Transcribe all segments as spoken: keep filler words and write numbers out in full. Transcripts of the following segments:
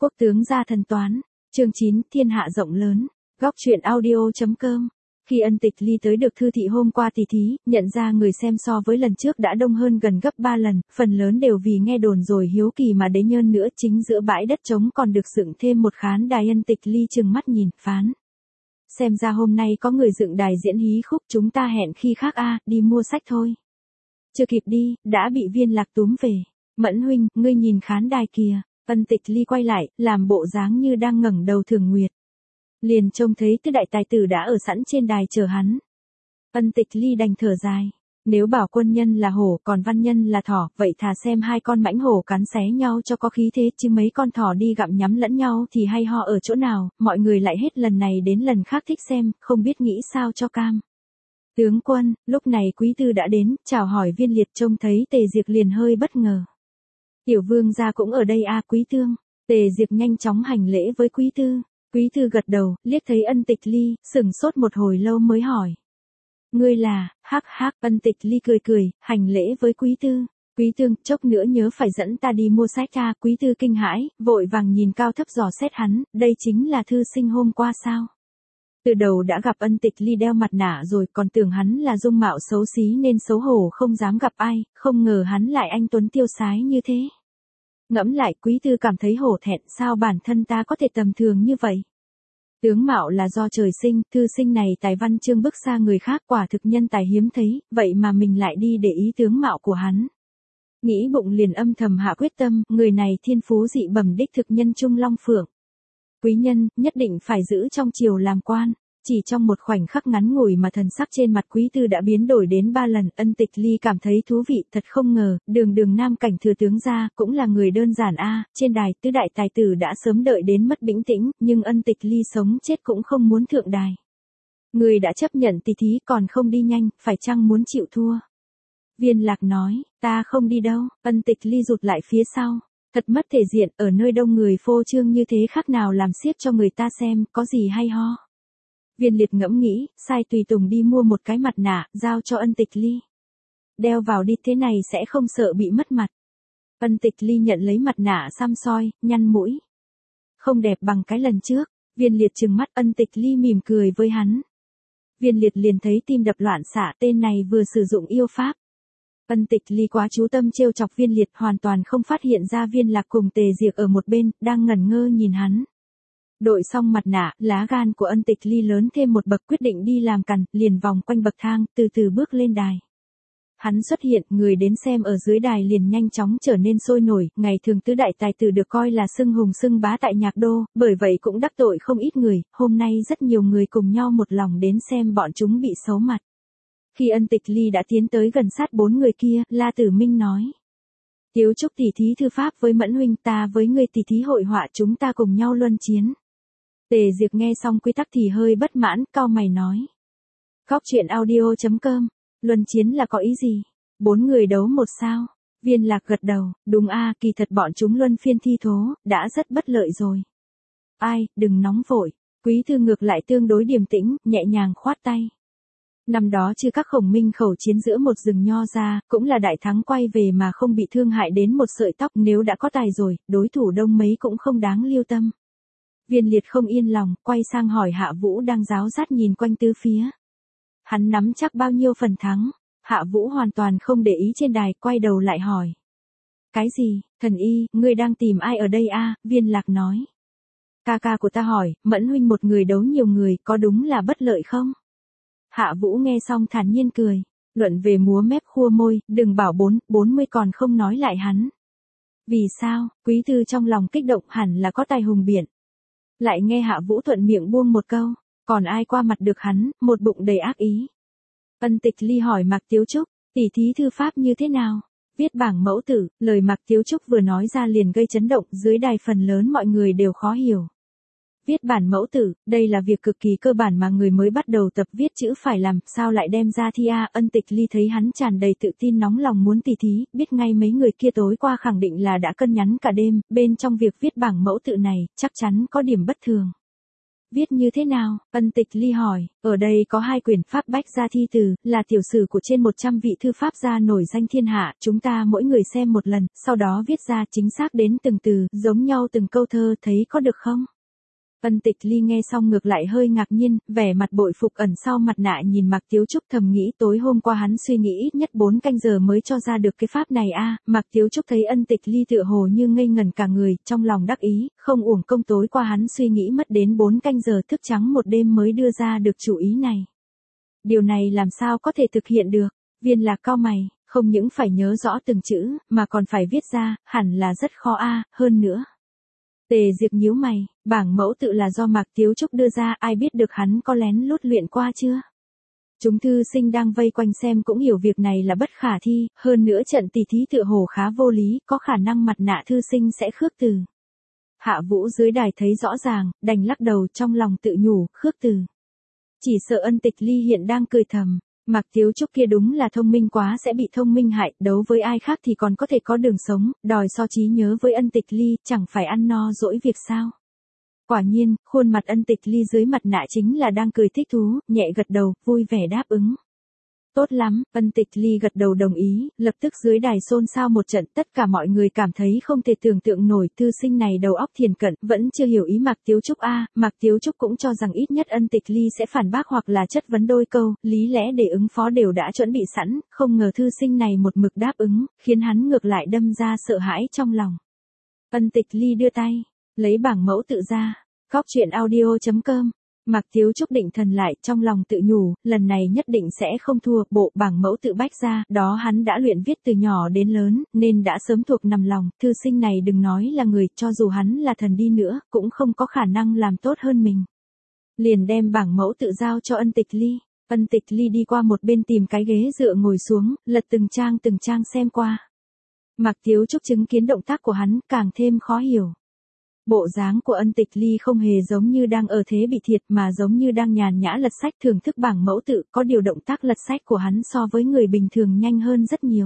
Quốc tướng gia thân toán. Chương chín, thiên hạ rộng lớn. Góc truyện audio chấm com. Khi Ân Tịch Ly tới được thư thị hôm qua tỷ thí, nhận ra người xem so với lần trước đã đông hơn gần gấp ba lần, phần lớn đều vì nghe đồn rồi hiếu kỳ mà đến nhơn nữa. Chính giữa bãi đất trống còn được dựng thêm một khán đài. Ân Tịch Ly trừng mắt nhìn, phán. Xem ra hôm nay có người dựng đài diễn hí khúc, chúng ta hẹn khi khác a, đi mua sách thôi. Chưa kịp đi, đã bị Viên Lạc túm về. Mẫn huynh, ngươi nhìn khán đài kìa. Ân Tịch Ly quay lại, làm bộ dáng như đang ngẩng đầu Thường Nguyệt. Liền trông thấy tứ đại tài tử đã ở sẵn trên đài chờ hắn. Ân Tịch Ly đành thở dài. Nếu bảo quân nhân là hổ, còn văn nhân là thỏ, vậy thà xem hai con mãnh hổ cắn xé nhau cho có khí thế, chứ mấy con thỏ đi gặm nhắm lẫn nhau thì hay ho ở chỗ nào. Mọi người lại hết lần này đến lần khác thích xem, không biết nghĩ sao cho cam. Tướng quân, lúc này Quý Tư đã đến, chào hỏi Viên Liệt. Trông thấy Tề Diệc liền hơi bất ngờ. Tiểu vương gia cũng ở đây à? Quý Tương. Tề Diệc nhanh chóng hành lễ với Quý Tư. Quý Tư gật đầu, liếc thấy Ân Tịch Ly, sửng sốt một hồi lâu mới hỏi. Ngươi là? Hắc hắc. Ân Tịch Ly cười cười, hành lễ với Quý Tư. Quý Tương, chốc nữa nhớ phải dẫn ta đi mua sách à? Quý Tư kinh hãi, vội vàng nhìn cao thấp dò xét hắn, đây chính là thư sinh hôm qua sao? Từ đầu đã gặp Ân Tịch Ly đeo mặt nạ rồi, còn tưởng hắn là dung mạo xấu xí nên xấu hổ không dám gặp ai, không ngờ hắn lại anh tuấn tiêu sái như thế. Ngẫm lại, Quý Tư cảm thấy hổ thẹn, sao bản thân ta có thể tầm thường như vậy. Tướng mạo là do trời sinh, thư sinh này tài văn chương bức xa người khác, quả thực nhân tài hiếm thấy, vậy mà mình lại đi để ý tướng mạo của hắn. Nghĩ bụng liền âm thầm hạ quyết tâm, người này thiên phú dị bẩm đích thực nhân trung long phượng. Quý nhân, nhất định phải giữ trong triều làm quan. Chỉ trong một khoảnh khắc ngắn ngủi mà thần sắc trên mặt Quý Tư đã biến đổi đến ba lần. Ân Tịch Ly cảm thấy thú vị, thật không ngờ, đường đường nam cảnh thừa tướng gia, cũng là người đơn giản a. Trên đài, tứ đại tài tử đã sớm đợi đến mất bình tĩnh, nhưng Ân Tịch Ly sống chết cũng không muốn thượng đài. Người đã chấp nhận tỷ thí còn không đi nhanh, phải chăng muốn chịu thua? Viên Lạc nói, ta không đi đâu. Ân Tịch Ly rụt lại phía sau. Thật mất thể diện, ở nơi đông người phô trương như thế khác nào làm xiếc cho người ta xem, có gì hay ho. Viên Liệt ngẫm nghĩ, sai tùy tùng đi mua một cái mặt nạ, giao cho Ân Tịch Ly. Đeo vào đi, thế này sẽ không sợ bị mất mặt. Ân Tịch Ly nhận lấy mặt nạ xăm soi, nhăn mũi. Không đẹp bằng cái lần trước. Viên Liệt trừng mắt. Ân Tịch Ly mỉm cười với hắn. Viên Liệt liền thấy tim đập loạn xạ, tên này vừa sử dụng yêu pháp. Ân Tịch Ly quá chú tâm trêu chọc Viên Liệt, hoàn toàn không phát hiện ra Viên Lạc cùng Tề Diệc ở một bên, đang ngẩn ngơ nhìn hắn. Đội xong mặt nạ, lá gan của Ân Tịch Ly lớn thêm một bậc, quyết định đi làm cằn, liền vòng quanh bậc thang, từ từ bước lên đài. Hắn xuất hiện, người đến xem ở dưới đài liền nhanh chóng trở nên sôi nổi. Ngày thường tứ đại tài tử được coi là xưng hùng xưng bá tại Nhạc Đô, bởi vậy cũng đắc tội không ít người. Hôm nay rất nhiều người cùng nhau một lòng đến xem bọn chúng bị xấu mặt. Khi Ân Tịch Ly đã tiến tới gần sát bốn người kia, La Tử Minh nói. Tiếu Trúc tỷ thí thư pháp với Mẫn huynh, ta với người tỷ thí hội họa, chúng ta cùng nhau luân chiến. Tề Diệc nghe xong quy tắc thì hơi bất mãn, cau mày nói. Góc truyện audio chấm com, luân chiến là có ý gì? Bốn người đấu một sao? Viên Lạc gật đầu, đúng a, kỳ thật bọn chúng luân phiên thi thố, đã rất bất lợi rồi. Ai, đừng nóng vội. Quý Tư ngược lại tương đối điềm tĩnh, nhẹ nhàng khoát tay. Năm đó chưa các khổng minh khẩu chiến giữa một rừng nho ra, cũng là đại thắng quay về mà không bị thương hại đến một sợi tóc. Nếu đã có tài rồi, đối thủ đông mấy cũng không đáng lưu tâm. Viên Liệt không yên lòng, quay sang hỏi Hạ Vũ đang ráo rát nhìn quanh tứ phía. Hắn nắm chắc bao nhiêu phần thắng? Hạ Vũ hoàn toàn không để ý trên đài, quay đầu lại hỏi. Cái gì, thần y, ngươi đang tìm ai ở đây a? Viên Lạc nói. Ca ca của ta hỏi, Mẫn huynh một người đấu nhiều người, có đúng là bất lợi không? Hạ Vũ nghe xong thản nhiên cười. Luận về múa mép khua môi, đừng bảo bốn, bốn mươi còn không nói lại hắn. Vì sao? Quý Tư trong lòng kích động, hẳn là có tài hùng biện. Lại nghe Hạ Vũ thuận miệng buông một câu, còn ai qua mặt được hắn, một bụng đầy ác ý. Ân Tịch Ly hỏi Mạc Tiếu Trúc, tỷ thí thư pháp như thế nào? Viết bảng mẫu tử, lời Mạc Tiếu Trúc vừa nói ra liền gây chấn động, dưới đài phần lớn mọi người đều khó hiểu. Viết bản mẫu tử, đây là việc cực kỳ cơ bản mà người mới bắt đầu tập viết chữ phải làm, sao lại đem ra thi a? Ân Tịch Ly thấy hắn tràn đầy tự tin nóng lòng muốn tỷ thí, biết ngay mấy người kia tối qua khẳng định là đã cân nhắn cả đêm, bên trong việc viết bảng mẫu tự này, chắc chắn có điểm bất thường. Viết như thế nào? Ân Tịch Ly hỏi, ở đây có hai quyển pháp bách gia thi từ, là tiểu sử của trên một trăm vị thư pháp gia nổi danh thiên hạ, chúng ta mỗi người xem một lần, sau đó viết ra chính xác đến từng từ, giống nhau từng câu thơ, thấy có được không? Ân Tịch Ly nghe xong ngược lại hơi ngạc nhiên, vẻ mặt bội phục ẩn sau mặt nạ nhìn Mạc Tiếu Trúc thầm nghĩ tối hôm qua hắn suy nghĩ ít nhất bốn canh giờ mới cho ra được cái pháp này a. À, Mạc Tiếu Trúc thấy Ân Tịch Ly tựa hồ như ngây ngẩn cả người, trong lòng đắc ý, không uổng công tối qua hắn suy nghĩ mất đến bốn canh giờ thức trắng một đêm mới đưa ra được chủ ý này. Điều này làm sao có thể thực hiện được? Viên Lạc cau mày, không những phải nhớ rõ từng chữ, mà còn phải viết ra, hẳn là rất khó a, à, hơn nữa. Tề Diệp nhíu mày, bảng mẫu tự là do Mạc Tiếu Trúc đưa ra, ai biết được hắn có lén lút luyện qua chưa? Chúng thư sinh đang vây quanh xem cũng hiểu việc này là bất khả thi, hơn nữa trận tỷ thí tựa hồ khá vô lý, có khả năng mặt nạ thư sinh sẽ khước từ. Hạ Vũ dưới đài thấy rõ ràng, đành lắc đầu trong lòng tự nhủ, khước từ. Chỉ sợ Ân Tịch Ly hiện đang cười thầm. Mạc Tiếu Trúc kia đúng là thông minh quá sẽ bị thông minh hại, đấu với ai khác thì còn có thể có đường sống, đòi so trí nhớ với Ân Tịch Ly, chẳng phải ăn no dỗi việc sao. Quả nhiên, khuôn mặt Ân Tịch Ly dưới mặt nạ chính là đang cười thích thú, nhẹ gật đầu, vui vẻ đáp ứng. Tốt lắm, Ân Tịch Ly gật đầu đồng ý, lập tức dưới đài xôn xao một trận, tất cả mọi người cảm thấy không thể tưởng tượng nổi, thư sinh này đầu óc thiền cận, vẫn chưa hiểu ý Mạc Tiếu Trúc a. À, Mạc Tiếu Trúc cũng cho rằng ít nhất Ân Tịch Ly sẽ phản bác hoặc là chất vấn đôi câu, lý lẽ để ứng phó đều đã chuẩn bị sẵn, không ngờ thư sinh này một mực đáp ứng, khiến hắn ngược lại đâm ra sợ hãi trong lòng. Ân Tịch Ly đưa tay, lấy bảng mẫu tự ra, Góc Truyện Audio chấm com. Mạc Tiếu Trúc định thần lại, trong lòng tự nhủ, lần này nhất định sẽ không thua, bộ bảng mẫu tự bách ra, đó hắn đã luyện viết từ nhỏ đến lớn, nên đã sớm thuộc nằm lòng, thư sinh này đừng nói là người, cho dù hắn là thần đi nữa, cũng không có khả năng làm tốt hơn mình. Liền đem bảng mẫu tự giao cho Ân Tịch Ly, Ân Tịch Ly đi qua một bên tìm cái ghế dựa ngồi xuống, lật từng trang từng trang xem qua. Mạc Tiếu Trúc chứng kiến động tác của hắn, càng thêm khó hiểu. Bộ dáng của Ân Tịch Ly không hề giống như đang ở thế bị thiệt mà giống như đang nhàn nhã lật sách thưởng thức bảng mẫu tự, có điều động tác lật sách của hắn so với người bình thường nhanh hơn rất nhiều.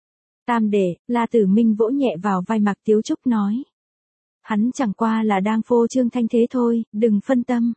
Tam đệ, La Tử Minh vỗ nhẹ vào vai Mạc Tiếu Trúc nói. Hắn chẳng qua là đang phô trương thanh thế thôi, đừng phân tâm.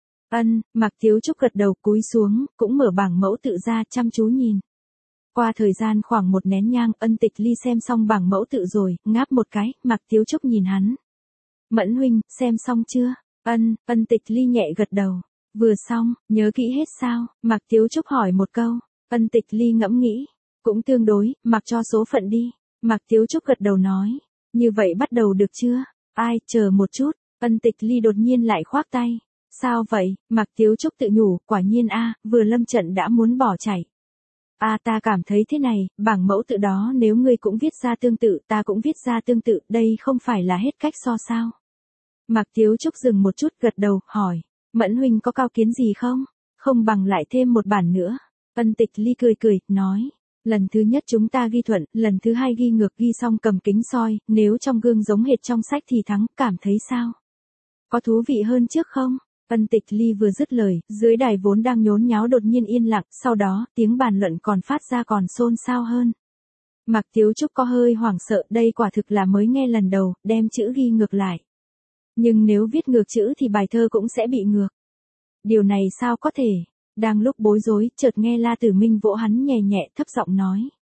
Ân, Mạc Tiếu Trúc gật đầu cúi xuống, cũng mở bảng mẫu tự ra chăm chú nhìn. Qua thời gian khoảng một nén nhang, Ân Tịch Ly xem xong bảng mẫu tự rồi, ngáp một cái, Mạc Tiếu Trúc nhìn hắn. Mẫn huynh, xem xong chưa? Ân, Ân Tịch Ly nhẹ gật đầu. Vừa xong, nhớ kỹ hết sao? Mạc Tiếu Trúc hỏi một câu. Ân Tịch Ly ngẫm nghĩ. Cũng tương đối, mặc cho số phận đi. Mạc Tiếu Trúc gật đầu nói. Như vậy bắt đầu được chưa? Ai, chờ một chút. Ân Tịch Ly đột nhiên lại khoác tay. Sao vậy? Mạc Tiếu Trúc tự nhủ, quả nhiên a, vừa lâm trận đã muốn bỏ chạy. A à, ta cảm thấy thế này, bảng mẫu tự đó nếu ngươi cũng viết ra tương tự, ta cũng viết ra tương tự, đây không phải là hết cách so sao? Mạc Tiếu Trúc dừng một chút gật đầu, hỏi, Mẫn huynh có cao kiến gì không? Không bằng lại thêm một bản nữa. Ân Tịch Ly cười cười, nói, lần thứ nhất chúng ta ghi thuận, lần thứ hai ghi ngược, ghi xong cầm kính soi, nếu trong gương giống hệt trong sách thì thắng, cảm thấy sao? Có thú vị hơn trước không? Ân Tịch Ly vừa dứt lời, dưới đài vốn đang nhốn nháo đột nhiên yên lặng, sau đó, tiếng bàn luận còn phát ra còn xôn xao hơn. Mạc Tiếu Trúc có hơi hoảng sợ, đây quả thực là mới nghe lần đầu, đem chữ ghi ngược lại. Nhưng nếu viết ngược chữ thì bài thơ cũng sẽ bị ngược. Điều này sao có thể? Đang lúc bối rối, chợt nghe La Tử Minh vỗ hắn nhẹ nhẹ thấp giọng nói.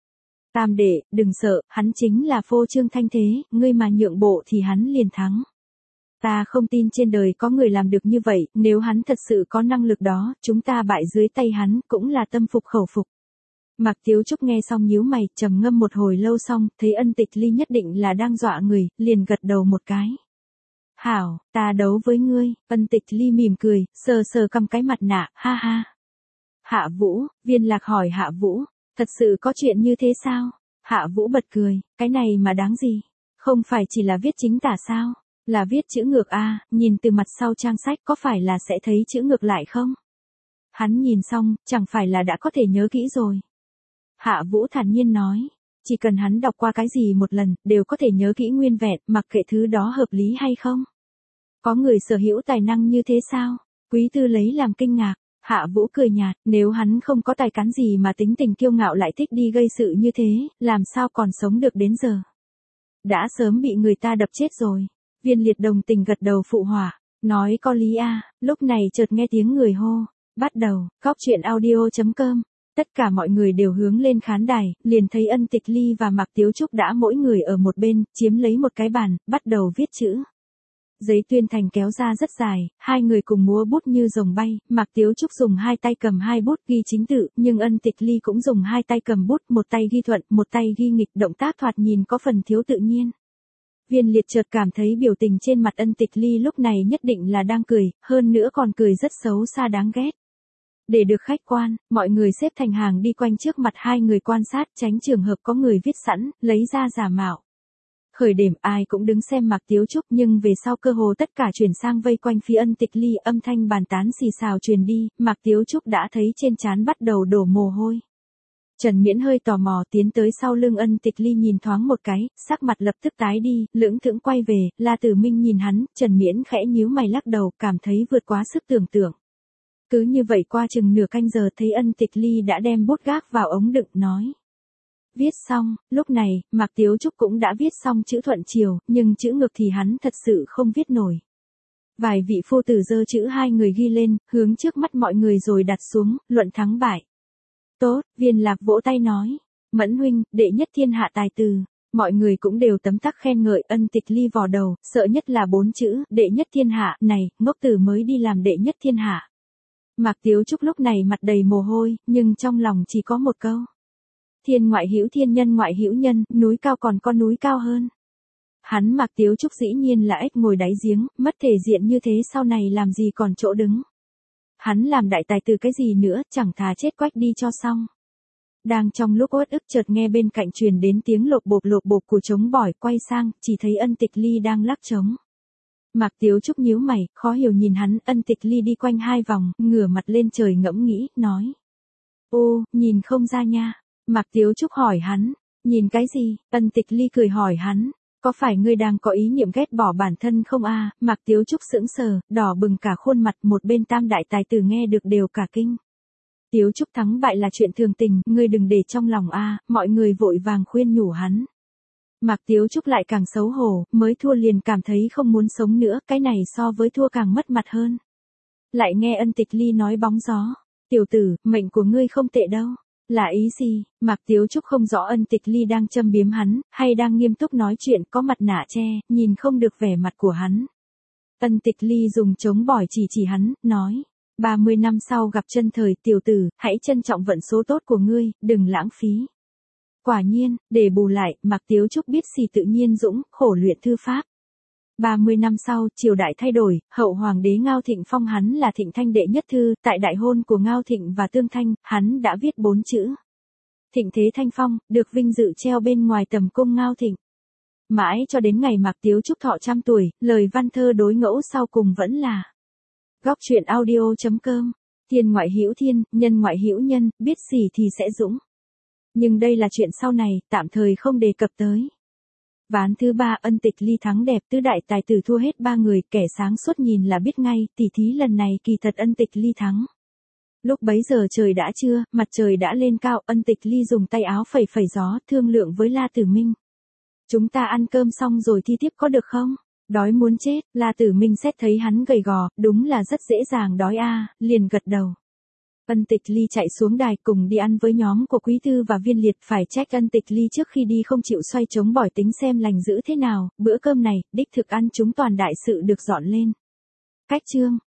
Tam đệ, đừng sợ, hắn chính là phô trương thanh thế, ngươi mà nhượng bộ thì hắn liền thắng. Ta không tin trên đời có người làm được như vậy, nếu hắn thật sự có năng lực đó, chúng ta bại dưới tay hắn, cũng là tâm phục khẩu phục. Mạc Tiếu Trúc nghe xong nhíu mày, trầm ngâm một hồi lâu xong, thấy Ân Tịch Ly nhất định là đang dọa người, liền gật đầu một cái. Hảo, ta đấu với ngươi. Ân Tịch Ly mỉm cười, sờ sờ cầm cái mặt nạ, ha ha. Hạ Vũ, Viên Lạc hỏi Hạ Vũ, thật sự có chuyện như thế sao? Hạ Vũ bật cười, cái này mà đáng gì? Không phải chỉ là viết chính tả sao? Là viết chữ ngược a, à, nhìn từ mặt sau trang sách có phải là sẽ thấy chữ ngược lại không? Hắn nhìn xong, chẳng phải là đã có thể nhớ kỹ rồi. Hạ Vũ thản nhiên nói, chỉ cần hắn đọc qua cái gì một lần, đều có thể nhớ kỹ nguyên vẹn, mặc kệ thứ đó hợp lý hay không. Có người sở hữu tài năng như thế sao? Quý Tư lấy làm kinh ngạc. Hạ Vũ cười nhạt, nếu hắn không có tài cán gì mà tính tình kiêu ngạo lại thích đi gây sự như thế, làm sao còn sống được đến giờ? Đã sớm bị người ta đập chết rồi. Viên Liệt đồng tình gật đầu phụ họa. Nói có lý a, lúc này chợt nghe tiếng người hô. Bắt đầu, Góc Chuyện Audio.com. Tất cả mọi người đều hướng lên khán đài, liền thấy Ân Tịch Ly và Mạc Tiếu Trúc đã mỗi người ở một bên, chiếm lấy một cái bàn, bắt đầu viết chữ. Giấy tuyên thành kéo ra rất dài, hai người cùng múa bút như rồng bay, Mạc Tiếu Trúc dùng hai tay cầm hai bút ghi chính tự, nhưng Ân Tịch Ly cũng dùng hai tay cầm bút, một tay ghi thuận, một tay ghi nghịch, động tác thoạt nhìn có phần thiếu tự nhiên. Viên Liệt chợt cảm thấy biểu tình trên mặt Ân Tịch Ly lúc này nhất định là đang cười, hơn nữa còn cười rất xấu xa đáng ghét. Để được khách quan, mọi người xếp thành hàng đi quanh trước mặt hai người quan sát, tránh trường hợp có người viết sẵn, lấy ra giả mạo. Khởi điểm ai cũng đứng xem Mạc Tiếu Trúc, nhưng về sau cơ hồ tất cả chuyển sang vây quanh phía Ân Tịch Ly, âm thanh bàn tán xì xào truyền đi, Mạc Tiếu Trúc đã thấy trên trán bắt đầu đổ mồ hôi. Trần Miễn hơi tò mò tiến tới sau lưng Ân Tịch Ly nhìn thoáng một cái, sắc mặt lập tức tái đi, lưỡng thững quay về, La Tử Minh nhìn hắn, Trần Miễn khẽ nhíu mày lắc đầu, cảm thấy vượt quá sức tưởng tượng. Cứ như vậy qua chừng nửa canh giờ thấy Ân Tịch Ly đã đem bút gác vào ống đựng nói. Viết xong, lúc này, Mạc Tiếu Trúc cũng đã viết xong chữ thuận chiều, nhưng chữ ngược thì hắn thật sự không viết nổi. Vài vị phu tử giơ chữ hai người ghi lên, hướng trước mắt mọi người rồi đặt xuống, luận thắng bại. Tốt, Viên Lạc vỗ tay nói. Mẫn huynh, đệ nhất thiên hạ tài từ. Mọi người cũng đều tấm tắc khen ngợi. Ân Tịch Ly vò đầu, sợ nhất là bốn chữ, đệ nhất thiên hạ, này, ngốc tử mới đi làm đệ nhất thiên hạ. Mạc Tiếu Trúc lúc này mặt đầy mồ hôi, nhưng trong lòng chỉ có một câu. Thiên ngoại hữu thiên, nhân ngoại hữu nhân, núi cao còn có núi cao hơn. Hắn Mạc Tiếu Trúc dĩ nhiên là ếch ngồi đáy giếng, mất thể diện như thế sau này làm gì còn chỗ đứng. Hắn làm đại tài từ cái gì nữa, chẳng thà chết quách đi cho xong. Đang trong lúc uất ức chợt nghe bên cạnh truyền đến tiếng lộp bộp lộp bộp của trống bỏi, quay sang, chỉ thấy Ân Tịch Ly đang lắc trống. Mạc Tiếu Trúc nhíu mày, khó hiểu nhìn hắn, Ân Tịch Ly đi quanh hai vòng, ngửa mặt lên trời ngẫm nghĩ, nói. Ô, nhìn không ra nha. Mạc Tiếu Trúc hỏi hắn, nhìn cái gì? Ân Tịch Ly cười hỏi hắn, có phải ngươi đang có ý niệm ghét bỏ bản thân không a? À? Mạc Tiếu Trúc sững sờ, đỏ bừng cả khuôn mặt, một bên tam đại tài tử nghe được đều cả kinh. Tiếu Trúc thắng bại là chuyện thường tình, ngươi đừng để trong lòng a, à, mọi người vội vàng khuyên nhủ hắn. Mạc Tiếu Trúc lại càng xấu hổ, mới thua liền cảm thấy không muốn sống nữa, cái này so với thua càng mất mặt hơn. Lại nghe Ân Tịch Ly nói bóng gió, tiểu tử, mệnh của ngươi không tệ đâu. Là ý gì? Mạc Tiếu Trúc không rõ Ân Tịch Ly đang châm biếm hắn, hay đang nghiêm túc nói chuyện, có mặt nạ che, nhìn không được vẻ mặt của hắn. Ân Tịch Ly dùng trống bỏi chỉ chỉ hắn, nói. ba mươi năm sau gặp chân thời, tiểu tử, hãy trân trọng vận số tốt của ngươi, đừng lãng phí. Quả nhiên, để bù lại, Mạc Tiếu Trúc biết gì tự nhiên dũng, khổ luyện thư pháp. ba mươi năm sau, triều đại thay đổi, hậu hoàng đế Ngao Thịnh phong hắn là Thịnh Thanh đệ nhất thư, tại đại hôn của Ngao Thịnh và Tương Thanh, hắn đã viết bốn chữ. Thịnh thế thanh phong, được vinh dự treo bên ngoài tầm cung Ngao Thịnh. Mãi cho đến ngày Mạc Tiếu Trúc thọ trăm tuổi, lời văn thơ đối ngẫu sau cùng vẫn là. Góc Chuyện Audio.com. Thiên ngoại hữu thiên, nhân ngoại hữu nhân, biết gì thì sẽ dũng. Nhưng đây là chuyện sau này, tạm thời không đề cập tới. Ván thứ ba, Ân Tịch Ly thắng đẹp, tứ đại tài tử thua hết ba người, kẻ sáng suốt nhìn là biết ngay, tỉ thí lần này kỳ thật Ân Tịch Ly thắng. Lúc bấy giờ trời đã trưa, mặt trời đã lên cao, Ân Tịch Ly dùng tay áo phẩy phẩy gió, thương lượng với La Tử Minh. Chúng ta ăn cơm xong rồi thi tiếp có được không? Đói muốn chết, La Tử Minh xét thấy hắn gầy gò, đúng là rất dễ dàng đói a, liền gật đầu. Ân Tịch Ly chạy xuống đài cùng đi ăn với nhóm của Quý Thư và Viên Liệt, phải trách Ân Tịch Ly trước khi đi không chịu xoay trống bỏi tính xem lành giữ thế nào, bữa cơm này, đích thực ăn chúng toàn đại sự được dọn lên. Cách chương.